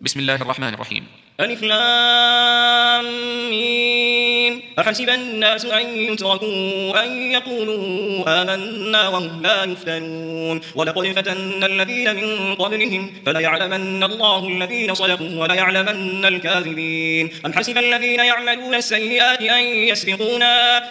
بسم الله الرحمن الرحيم. ألف لام ميم. أحسب الناس أن يتركوا أن يقولوا آمنا وهم لا يفتنون ولقد فتنا الذين من قبلهم فليعلمن الله الذين صدقوا وليعلمن الكاذبين. أم حسب الذين يعملون السيئات أن يسبقونا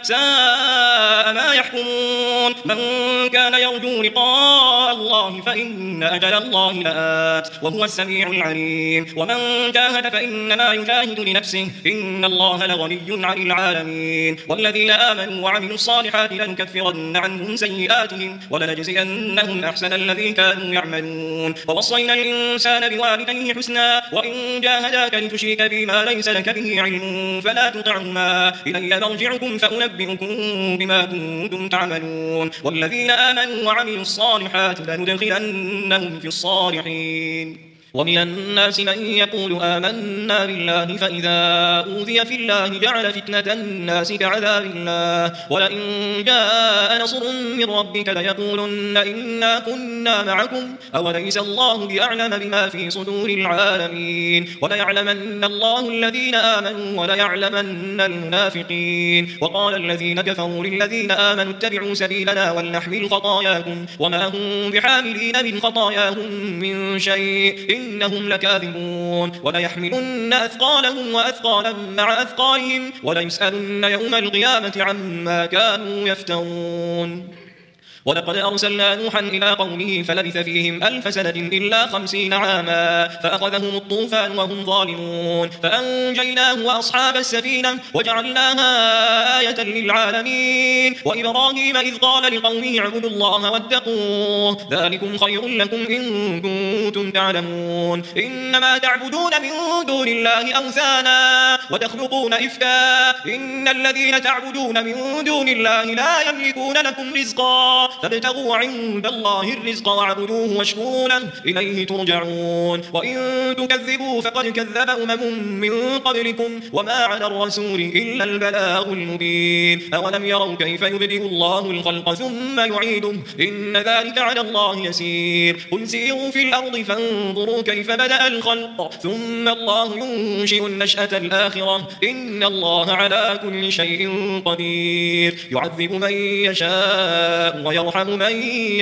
ساء ما يحكمون. من كان يرجو لقاء الله فإن أجل الله لآت وهو السميع العليم. ومن جاهد فإنما يجاهد لنفسه إن الله لغني عن العالمين. والذين آمنوا وعملوا الصالحات لنكفرن عنهم سيئاتهم ولنجزينهم أحسن الذي كانوا يعملون. ووصينا الإنسان بوالديه حسنا وإن جاهداك لتشرك بما ليس لك به علم فلا تطعهما إلي مرجعكم فأنبئكم بما كنتم تعملون. والذين آمنوا وعملوا الصالحات لندخلنهم في الصالحين. ومن الناس من يقول آمنا بالله فإذا أوذي في الله جعل فتنة الناس كعذاب الله ولئن جاء نصر من ربك ليقولن إنا كنا معكم أوليس الله بأعلم بما في صدور العالمين. وليعلمن الله الذين آمنوا وليعلمن المنافقين. وقال الذين كفروا للذين آمنوا اتبعوا سبيلنا ولنحمل خطاياكم وما هم بحاملين من خطاياهم من شيء إنهم لكاذبون. وليحملن أثقالهم وأثقالا مع أثقالهم وليسألن يوم القيامة عما كانوا يفترون. ولقد أرسلنا نوحا إلى قومه فلبث فيهم 1000 سنة إلا 50 عاما فأخذهم الطوفان وهم ظالمون فأنجيناه وأصحاب السفينة وجعلناها آية للعالمين. وإبراهيم إذ قال لقومه اعبدوا الله واتقوه ذلكم خير لكم إن كنتم تعلمون. إنما تعبدون من دون الله أوثانا وتخلقون إفكا إن الذين تعبدون من دون الله لا يملكون لكم رزقا فابتغوا عند الله الرزق واعبدوه واشكروا له إليه ترجعون. وإن تكذبوا فقد كذب أمم من قبلكم وما على الرسول إلا البلاغ المبين. أولم يروا كيف يبدئ الله الخلق ثم يعيده إن ذلك على الله يسير. قل سيروا في الأرض فانظروا كيف بدأ الخلق ثم الله ينشئ النشأة الآخرة إن الله على كل شيء قدير. يعذب من يشاء ويرحم من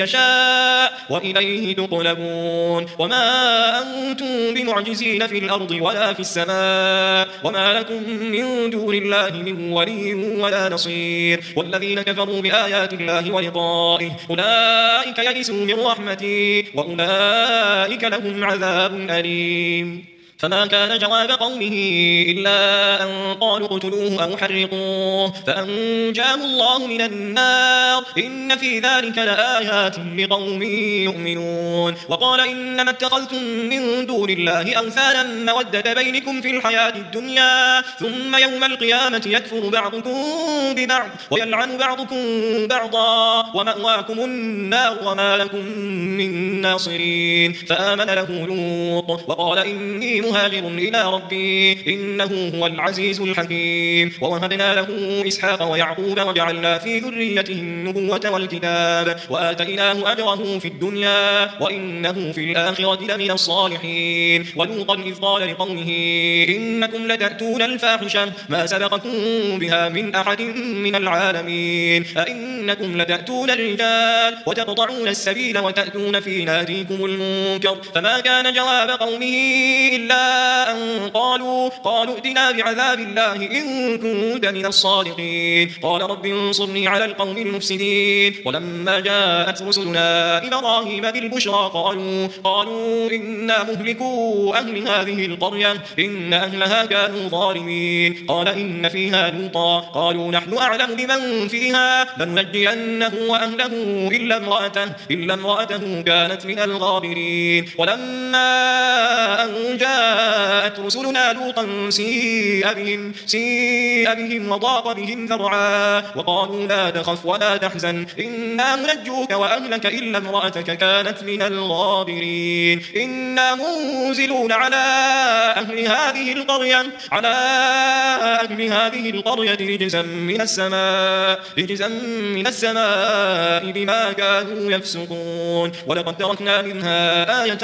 يشاء وإليه تقلبون. وما أنتم بمعجزين في الأرض ولا في السماء وما لكم من دون الله من ولي ولا نصير. والذين كفروا بآيات الله ولقائه أولئك يئسوا من رحمتي وأولئك لهم عذاب أليم. فما كان جواب قومه إلا أن قالوا اقتلوه أو حرقوه فأنجاه الله من النار إن في ذلك لآيات لقوم يؤمنون. وقال إنما اتخذتم من دون الله أوثانا مودة بينكم في الحياة الدنيا ثم يوم القيامة يكفر بعضكم ببعض ويلعن بعضكم بعضا ومأواكم النار وما لكم من ناصرين. فآمن له لوط وقال إني مهاجر إلى ربي إنه هو العزيز الحكيم. ووهبنا له إسحاق ويعقوب وجعلنا في ذريته النبوة والكتاب وآتيناه أجره في الدنيا وإنه في الآخرة لمن الصالحين. ولوطا إذ قال لقومه إنكم لتأتون الفاحشة ما سبقكم بها من أحد من العالمين أئنكم لتأتون الرجال وتقطعون السبيل وتأتون في ناديكم المنكر. فما كان جواب قومه إلا أن قالوا ائتنا بعذاب الله إن كنت من الصادقين. قال رب انصرني على القوم المفسدين. ولما جاءت رسلنا إبراهيم بالبشرى قالوا إنا مهلكو أهل هذه القرية إن أهلها كانوا ظالمين. قال إن فيها لوطا قالوا نحن أعلم بمن فيها لننجينه وأهله إلا امرأته كانت من الغابرين. ولما أن جاءت جاءت رسلنا لوطا سيء بهم وضاق بهم ذرعا وقالوا لا تخف ولا تحزن إنا منجوك وأهلك إلا امرأتك كانت من الغابرين إنا منزلون على أهل هذه القرية رجزا من السماء بما كانوا يفسقون ولقد تركنا منها آية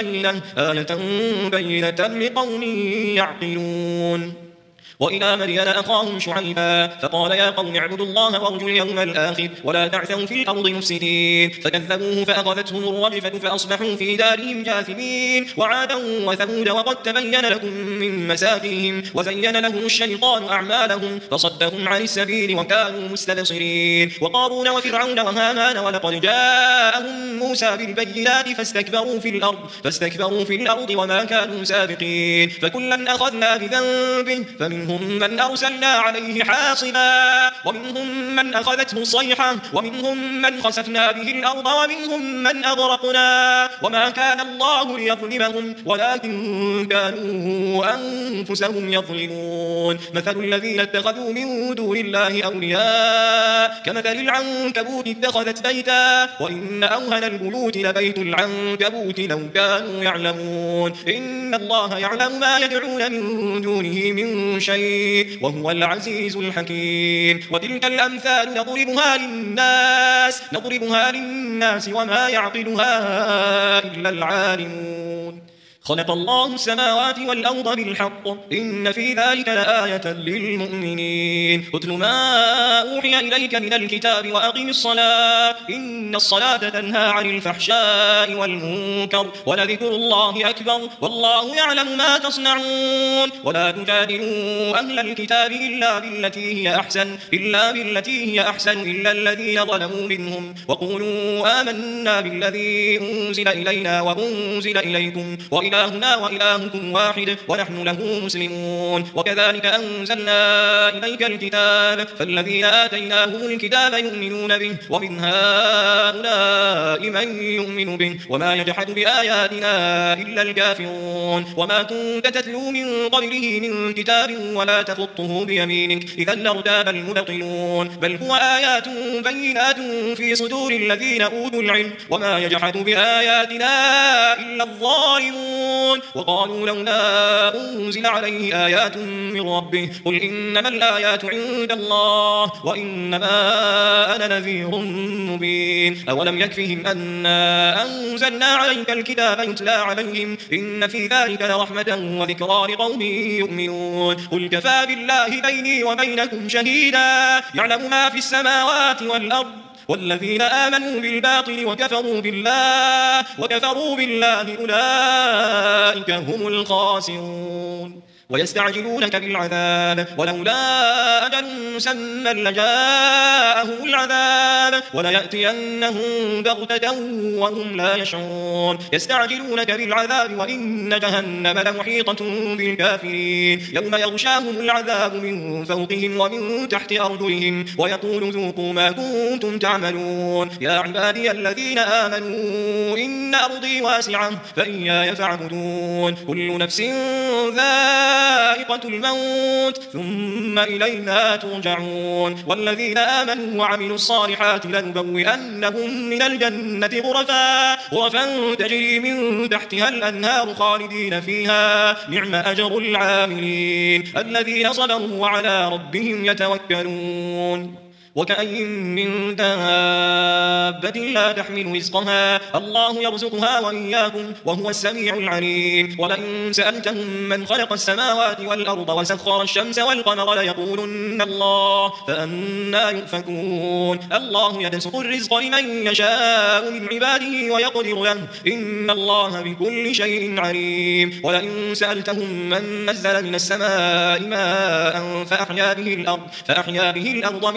بينة لقوم يعقلون وإلى مدين أخاهم شعيبا فقال يا قوم اعبدوا الله وارجوا اليوم الآخر ولا تعثوا في الأرض مفسدين فكذبوه فأخذتهم الرجفة فأصبحوا في دارهم جاثمين وعادا وثمود وقد تبين لكم من مساكنهم وزين لهم الشيطان أعمالهم فصدهم عن السبيل وكانوا مستبصرين وقارون وفرعون وهامان ولقد جاءهم موسى بالبينات فاستكبروا في الأرض وما كانوا سابقين فكلا أخذنا بذنبه فمنهم من أرسلنا عليه حاصبا ومنهم من أخذته الصيحة ومنهم من خسفنا به الأرض ومنهم من أغرقنا وما كان الله ليظلمهم ولكن كانوا أنفسهم يظلمون مثل الذين اتخذوا من دون الله أولياء كمثل العنكبوت اتخذت بيتا وإن أوهن البيوت لبيت العنكبوت لو كانوا يعلمون إن الله يعلم ما يدعون من دونه من شيء وهو العزيز الحكيم وتلك الأمثال نضربها للناس وما يعقلها إلا العالمون خلق الله السماوات والأرض بالحق إن في ذلك لآية للمؤمنين اتل ما أوحي إليك من الكتاب وأقم الصلاة إن الصلاة تنهى عن الفحشاء والمنكر ولذكر الله أكبر والله يعلم ما تصنعون ولا تجادلوا أهل الكتاب إلا بالتي هي أحسن إلا الذين ظلموا منهم وقولوا آمنا بالذي أنزل إلينا وأنزل إليكم وإلهنا وإلهكم واحد ونحن له مسلمون وكذلك أنزلنا إليك الكتاب فالذين آتيناهم الكتاب يؤمنون به ومن هؤلاء من يؤمن به وما يجحد بآياتنا إلا الكافرون وما كنت تتلو من قبله من كتاب ولا تخطه بيمينك إذا لارتاب المبطلون بل هو آيات بينات في صدور الذين أوتوا العلم وما يجحد بآياتنا إلا الظالمون وقالوا لولا أنزل عليه آيات من ربه قل إنما الآيات عند الله وإنما أنا نذير مبين أولم يكفهم أنا أنزلنا عليك الكتاب يتلى عليهم إن في ذلك لرحمة وذكرى لقوم يؤمنون قل كفى بالله بيني وبينكم شهيدا يعلم ما في السماوات والأرض والذين آمنوا بالباطل وكفروا بالله أولئك هم الخاسرون ويستعجلونك بالعذاب ولولا أجل مسمى لجاءهم العذاب وليأتينهم بغتة وهم لا يشعرون يستعجلونك بالعذاب وإن جهنم لمحيطة بالكافرين يوم يغشاهم العذاب من فوقهم ومن تحت أرجلهم ويقول ذوقوا ما كنتم تعملون يا عبادي الذين آمنوا إن أرضي واسعة فإياي فاعبدون كل نفس ذائقة الموت ثم إلينا ترجعون والذين آمنوا وعملوا الصالحات لنبوئنهم من الجنة غرفا تجري من تحتها الأنهار خالدين فيها نعم أجر العاملين الذين صبروا وعلى ربهم يتوكلون وكأين من دابة لا تحمل رزقها الله يرزقها وإياكم وهو السميع العليم ولئن سألتهم من خلق السماوات والأرض وسخر الشمس والقمر ليقولن الله فأنى يؤفكون الله يبسط الرزق لمن يشاء من عباده ويقدر له إن الله بكل شيء عليم ولئن سألتهم من نزل من السماء ماء فأحيا به الأرض من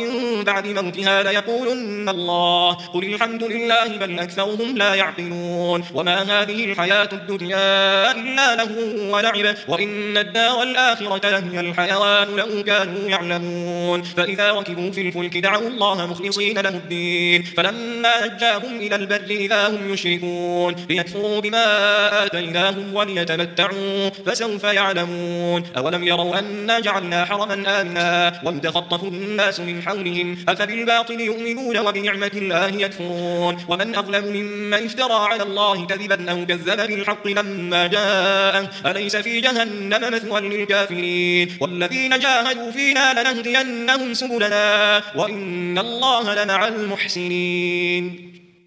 بعد موتها ليقولن الله قل الحمد لله بل أكثرهم لا يعقلون وما هذه الحياة الدنيا إلا له ولعب وإن الدار الآخرة لهي الحيوان لو كانوا يعلمون فإذا ركبوا في الفلك دعوا الله مخلصين له الدين فلما نجاهم إلى البر إذا هم يشركون ليكفروا بما آتيناهم وليتمتعوا فسوف يعلمون أولم يروا أنا جعلنا حرما آمنا ويتخطف الناس من حولهم أفبالباطل يؤمنون وبنعمة الله يكفرون ومن أظلم ممن افترى على الله كذبا أو كذب بالحق لما جاءه أليس في جهنم مثوى للكافرين والذين جاهدوا فينا لنهدينهم سبلنا وإن الله لمع المحسنين